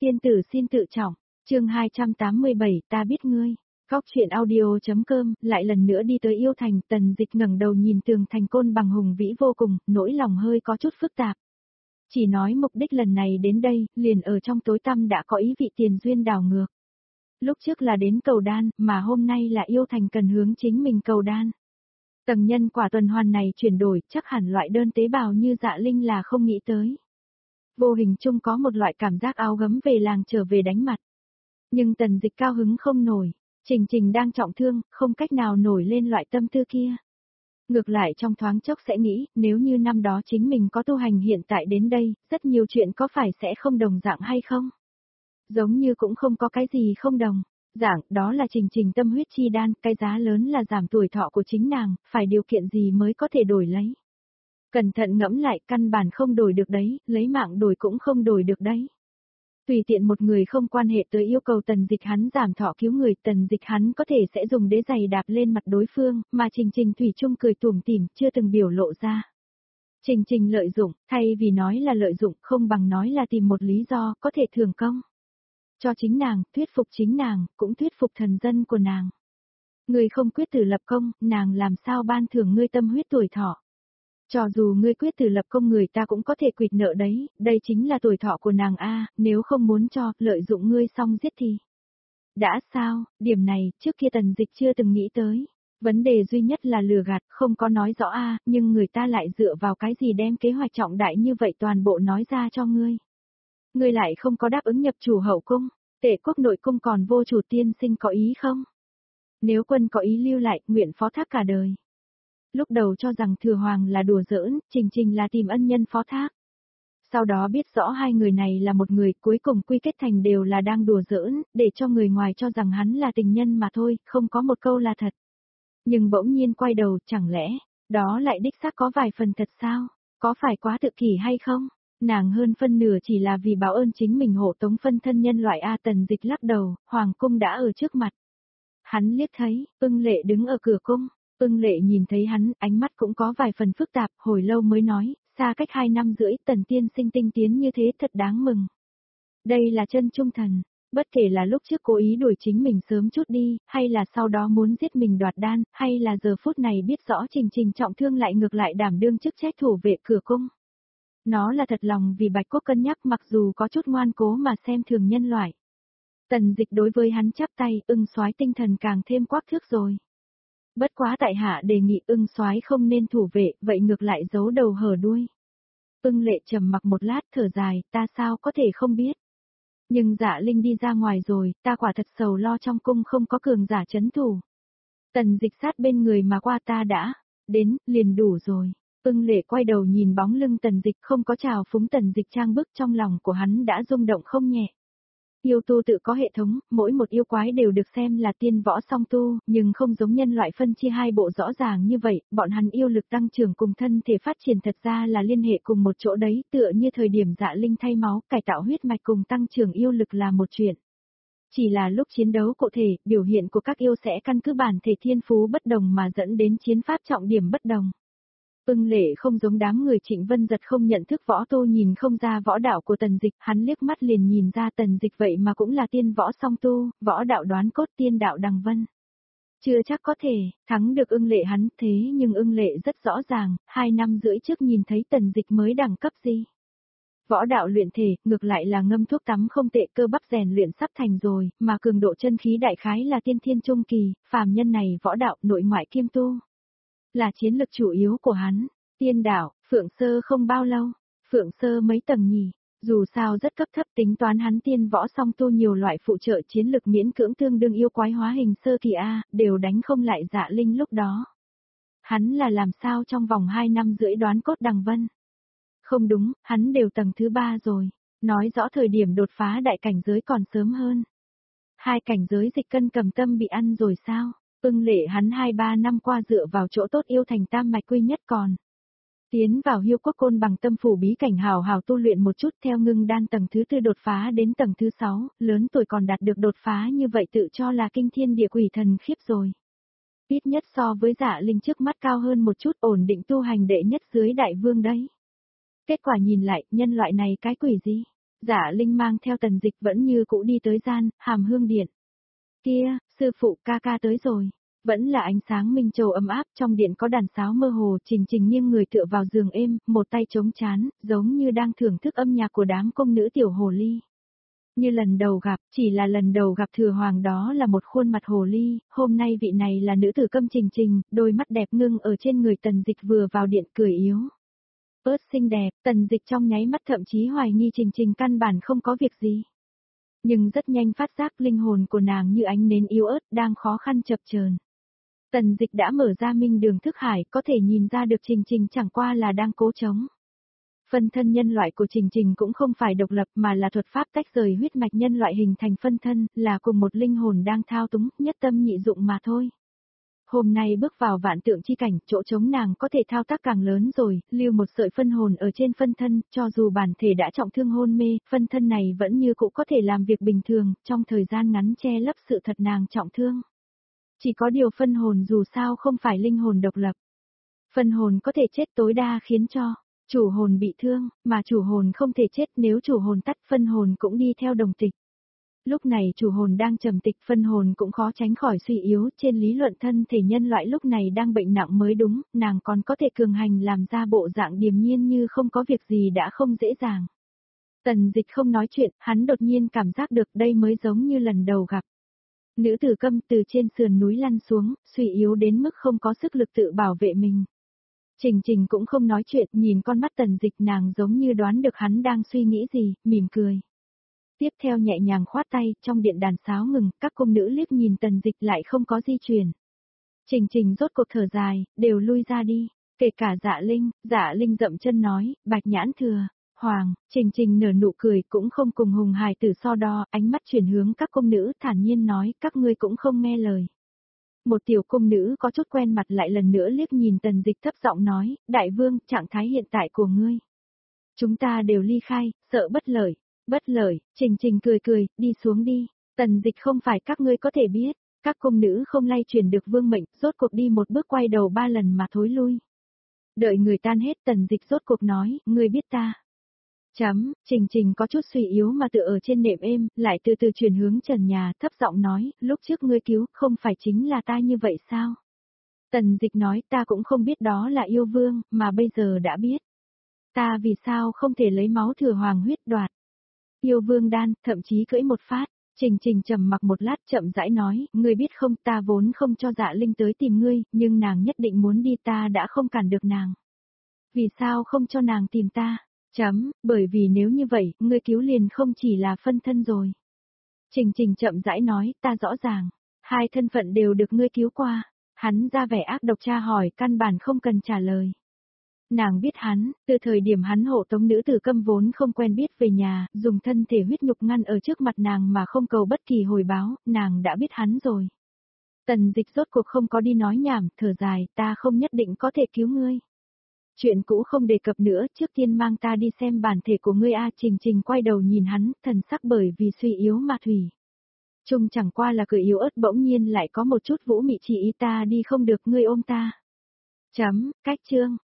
Tiên tử xin tự trọng, chương 287 ta biết ngươi. Góc truyện audio.com lại lần nữa đi tới Yêu Thành, Tần Dịch ngẩng đầu nhìn tường thành Côn Bằng hùng vĩ vô cùng, nỗi lòng hơi có chút phức tạp. Chỉ nói mục đích lần này đến đây, liền ở trong tối tăm đã có ý vị tiền duyên đảo ngược. Lúc trước là đến cầu đan, mà hôm nay là Yêu Thành cần hướng chính mình cầu đan. Tầng nhân quả tuần hoàn này chuyển đổi, chắc hẳn loại đơn tế bào như Dạ Linh là không nghĩ tới. Vô hình chung có một loại cảm giác áo gấm về làng trở về đánh mặt. Nhưng Tần Dịch cao hứng không nổi, Trình Trình đang trọng thương, không cách nào nổi lên loại tâm tư kia. Ngược lại trong thoáng chốc sẽ nghĩ, nếu như năm đó chính mình có tu hành hiện tại đến đây, rất nhiều chuyện có phải sẽ không đồng dạng hay không? Giống như cũng không có cái gì không đồng. Dạng, đó là Trình Trình tâm huyết chi đan, cái giá lớn là giảm tuổi thọ của chính nàng, phải điều kiện gì mới có thể đổi lấy. Cẩn thận ngẫm lại, căn bản không đổi được đấy, lấy mạng đổi cũng không đổi được đấy. Tùy tiện một người không quan hệ tới yêu cầu Tần Dịch hắn giảm thọ cứu người, Tần Dịch hắn có thể sẽ dùng đế giày đạp lên mặt đối phương, mà Trình Trình thủy chung cười tủm tỉm, chưa từng biểu lộ ra. Trình Trình lợi dụng, thay vì nói là lợi dụng, không bằng nói là tìm một lý do có thể thưởng công. Cho chính nàng, thuyết phục chính nàng, cũng thuyết phục thần dân của nàng. Người không quyết tử lập công, nàng làm sao ban thưởng ngươi tâm huyết tuổi thọ. Cho dù ngươi quyết tử lập công người ta cũng có thể quỵt nợ đấy, đây chính là tuổi thọ của nàng a, nếu không muốn cho, lợi dụng ngươi xong giết thì. Đã sao, điểm này, trước kia Tần Dịch chưa từng nghĩ tới. Vấn đề duy nhất là lừa gạt, không có nói rõ a, nhưng người ta lại dựa vào cái gì đem kế hoạch trọng đại như vậy toàn bộ nói ra cho ngươi. Ngươi lại không có đáp ứng nhập chủ hậu cung, Tệ quốc nội cung còn vô chủ tiên sinh có ý không? Nếu quân có ý lưu lại, nguyện phó thác cả đời. Lúc đầu cho rằng Thừa Hoàng là đùa giỡn, Trình Trình là tìm ân nhân phó thác. Sau đó biết rõ hai người này là một người, cuối cùng quy kết thành đều là đang đùa giỡn, để cho người ngoài cho rằng hắn là tình nhân mà thôi, không có một câu là thật. Nhưng bỗng nhiên quay đầu, chẳng lẽ, đó lại đích xác có vài phần thật sao? Có phải quá tự kỷ hay không? Nàng hơn phân nửa chỉ là vì báo ơn chính mình hộ tống phân thân nhân loại A. Tần Dịch lắc đầu, Hoàng cung đã ở trước mặt. Hắn liếc thấy, Ưng Lệ đứng ở cửa cung. Ưng Lệ nhìn thấy hắn, ánh mắt cũng có vài phần phức tạp, hồi lâu mới nói, xa cách 2 năm rưỡi, Tần tiên sinh tinh tiến như thế thật đáng mừng. Đây là chân trung thần, bất kể là lúc trước cố ý đuổi chính mình sớm chút đi, hay là sau đó muốn giết mình đoạt đan, hay là giờ phút này biết rõ Trình Trình trọng thương lại ngược lại đảm đương chức trách thủ vệ cửa cung. Nó là thật lòng vì Bạch Quốc cân nhắc mặc dù có chút ngoan cố mà xem thường nhân loại. Tần Dịch đối với hắn chắp tay, Ưng soái tinh thần càng thêm quắc thước rồi. Bất quá tại hạ đề nghị Ưng soái không nên thủ vệ, vậy ngược lại giấu đầu hở đuôi. Ưng Lệ trầm mặc một lát thở dài, ta sao có thể không biết. Nhưng Dạ Linh đi ra ngoài rồi, ta quả thật sầu lo trong cung không có cường giả chấn thủ. Tần Dịch sát bên người mà qua ta đã, đến, liền đủ rồi. Ưng Lệ quay đầu nhìn bóng lưng Tần Dịch không có chào phúng Tần Dịch trang bức trong lòng của hắn đã rung động không nhẹ. Yêu tu tự có hệ thống, mỗi một yêu quái đều được xem là tiên võ song tu, nhưng không giống nhân loại phân chia hai bộ rõ ràng như vậy, bọn hắn yêu lực tăng trưởng cùng thân thể phát triển thật ra là liên hệ cùng một chỗ đấy, tựa như thời điểm Dạ Linh thay máu, cải tạo huyết mạch cùng tăng trưởng yêu lực là một chuyện. Chỉ là lúc chiến đấu cụ thể, biểu hiện của các yêu sẽ căn cứ bản thể thiên phú bất đồng mà dẫn đến chiến pháp trọng điểm bất đồng. Ưng Lệ không giống đám người Trịnh Vân Giật không nhận thức võ tu nhìn không ra võ đạo của Tần Dịch, hắn liếc mắt liền nhìn ra Tần Dịch vậy mà cũng là tiên võ song tu, võ đạo đoán cốt tiên đạo đằng vân. Chưa chắc có thể, thắng được Ưng Lệ hắn, thế nhưng Ưng Lệ rất rõ ràng, 2 năm rưỡi trước nhìn thấy Tần Dịch mới đẳng cấp gì. Võ đạo luyện thể, ngược lại là ngâm thuốc tắm không tệ, cơ bắp rèn luyện sắp thành rồi, mà cường độ chân khí đại khái là tiên thiên trung kỳ, phàm nhân này võ đạo nội ngoại kiêm tu. Là chiến lực chủ yếu của hắn. Tiên đạo, Phượng Sơ không bao lâu. Phượng Sơ mấy tầng nhỉ, dù sao rất cấp thấp tính toán hắn tiên võ song tu nhiều loại phụ trợ chiến lực miễn cưỡng tương đương yêu quái hóa hình sơ kỳ A, đều đánh không lại Dạ Linh lúc đó. Hắn là làm sao trong vòng 2 năm rưỡi đoán cốt đằng vân. Không đúng, hắn đều tầng thứ 3 rồi, nói rõ thời điểm đột phá đại cảnh giới còn sớm hơn. 2 cảnh giới dịch cân cầm tâm bị ăn rồi sao? Ưng Lệ hắn 2-3 năm qua dựa vào chỗ tốt yêu thành tam mạch quy nhất còn. Tiến vào Hiêu Quốc Côn Bằng tâm phủ bí cảnh hào hào tu luyện một chút theo ngưng đan tầng thứ 4 đột phá đến tầng thứ 6, lớn tuổi còn đạt được đột phá như vậy tự cho là kinh thiên địa quỷ thần khiếp rồi. Ít nhất so với Dạ Linh trước mắt cao hơn một chút, ổn định tu hành đệ nhất dưới đại vương đấy. Kết quả nhìn lại, nhân loại này cái quỷ gì? Dạ Linh mang theo Tần Dịch vẫn như cũ đi tới gian, Hàm Hương Điện. Kia, sư phụ ca ca tới rồi. Vẫn là ánh sáng minh châu ấm áp, trong điện có đàn sáo mơ hồ, Trình Trình nghiêng người tựa vào giường êm, một tay chống chán, giống như đang thưởng thức âm nhạc của đám công nữ tiểu hồ ly. Như lần đầu gặp, chỉ là lần đầu gặp Thừa Hoàng đó là một khuôn mặt hồ ly, hôm nay vị này là nữ tử Câm Trình Trình, đôi mắt đẹp ngưng ở trên người Tần Dịch vừa vào điện cười yếu. Ớt xinh đẹp, Tần Dịch trong nháy mắt thậm chí hoài nghi Trình Trình căn bản không có việc gì. Nhưng rất nhanh phát giác linh hồn của nàng như ánh nến yếu ớt đang khó khăn chập chờn. Tần Dịch đã mở ra minh đường thức hải, có thể nhìn ra được Trình Trình chẳng qua là đang cố chống. Phân thân nhân loại của Trình Trình cũng không phải độc lập mà là thuật pháp tách rời huyết mạch nhân loại hình thành phân thân, là cùng một linh hồn đang thao túng, nhất tâm nhị dụng mà thôi. Hôm nay bước vào vạn tượng chi cảnh, chỗ trống nàng có thể thao tác càng lớn rồi, lưu một sợi phân hồn ở trên phân thân, cho dù bản thể đã trọng thương hôn mê, phân thân này vẫn như cũ có thể làm việc bình thường, trong thời gian ngắn che lấp sự thật nàng trọng thương. Chỉ có điều phân hồn dù sao không phải linh hồn độc lập. Phân hồn có thể chết tối đa khiến cho chủ hồn bị thương, mà chủ hồn không thể chết, nếu chủ hồn tắt phân hồn cũng đi theo đồng tịch. Lúc này chủ hồn đang trầm tịch, phân hồn cũng khó tránh khỏi suy yếu, trên lý luận thân thể nhân loại lúc này đang bệnh nặng mới đúng, nàng còn có thể cường hành làm ra bộ dạng điềm nhiên như không có việc gì đã không dễ dàng. Tần Dịch không nói chuyện, hắn đột nhiên cảm giác được đây mới giống như lần đầu gặp. Nữ tử Câm từ trên sườn núi lăn xuống, suy yếu đến mức không có sức lực tự bảo vệ mình. Trình Trình cũng không nói chuyện, nhìn con mắt Tần Dịch, nàng giống như đoán được hắn đang suy nghĩ gì, mỉm cười. Tiếp theo nhẹ nhàng khoát tay, trong điện đàn sáo ngừng, các cung nữ liếc nhìn Tần Dịch lại không có di chuyển. Trình Trình rốt cuộc thở dài, đều lui ra đi, kể cả Dạ Linh dậm chân nói, Bạch Nhãn Thừa, Hoàng, Trình Trình nở nụ cười cũng không cùng Hùng Hài Tử so đo, ánh mắt chuyển hướng các cung nữ thản nhiên nói, các ngươi cũng không nghe lời. Một tiểu cung nữ có chút quen mặt lại lần nữa liếc nhìn Tần Dịch thấp giọng nói, Đại Vương, trạng thái hiện tại của ngươi. Chúng ta đều ly khai, sợ bất lợi. Bất lợi, Trình Trình cười cười, đi xuống đi. Tần Dịch không phải các ngươi có thể biết. Các cung nữ không lay chuyển được vương mệnh, rốt cuộc đi một bước quay đầu 3 lần mà thối lui. Đợi người tan hết, Tần Dịch rốt cuộc nói, ngươi biết ta. Trình Trình có chút suy yếu mà tựa ở trên nệm êm, lại từ từ chuyển hướng trần nhà, thấp giọng nói, lúc trước ngươi cứu, không phải chính là ta như vậy sao? Tần Dịch nói, ta cũng không biết đó là yêu vương, mà bây giờ đã biết. Ta vì sao không thể lấy máu Thừa Hoàng huyết đoạt? Yêu vương đan, thậm chí cưỡi một phát. Trình Trình trầm mặc một lát chậm rãi nói, ngươi biết không, ta vốn không cho Dạ Linh tới tìm ngươi, nhưng nàng nhất định muốn đi, ta đã không cản được nàng. Vì sao không cho nàng tìm ta? Bởi vì nếu như vậy, ngươi cứu liền không chỉ là phân thân rồi. Trình Trình chậm rãi nói, ta rõ ràng, hai thân phận đều được ngươi cứu qua. Hắn ra vẻ ác độc tra hỏi, căn bản không cần trả lời. Nàng biết hắn, từ thời điểm hắn hộ tống nữ tử Câm vốn không quen biết về nhà, dùng thân thể huyết nhục ngăn ở trước mặt nàng mà không cầu bất kỳ hồi báo, nàng đã biết hắn rồi. Tần Dịch rốt cuộc không có đi nói nhảm, thở dài, ta không nhất định có thể cứu ngươi. Chuyện cũ không đề cập nữa, trước tiên mang ta đi xem bản thể của ngươi a. Trình Trình quay đầu nhìn hắn, thần sắc bởi vì suy yếu mà thủy. Trung chẳng qua là cười yếu ớt, bỗng nhiên lại có một chút vũ mị chỉ ý, ta đi không được, ngươi ôm ta. Cách chương.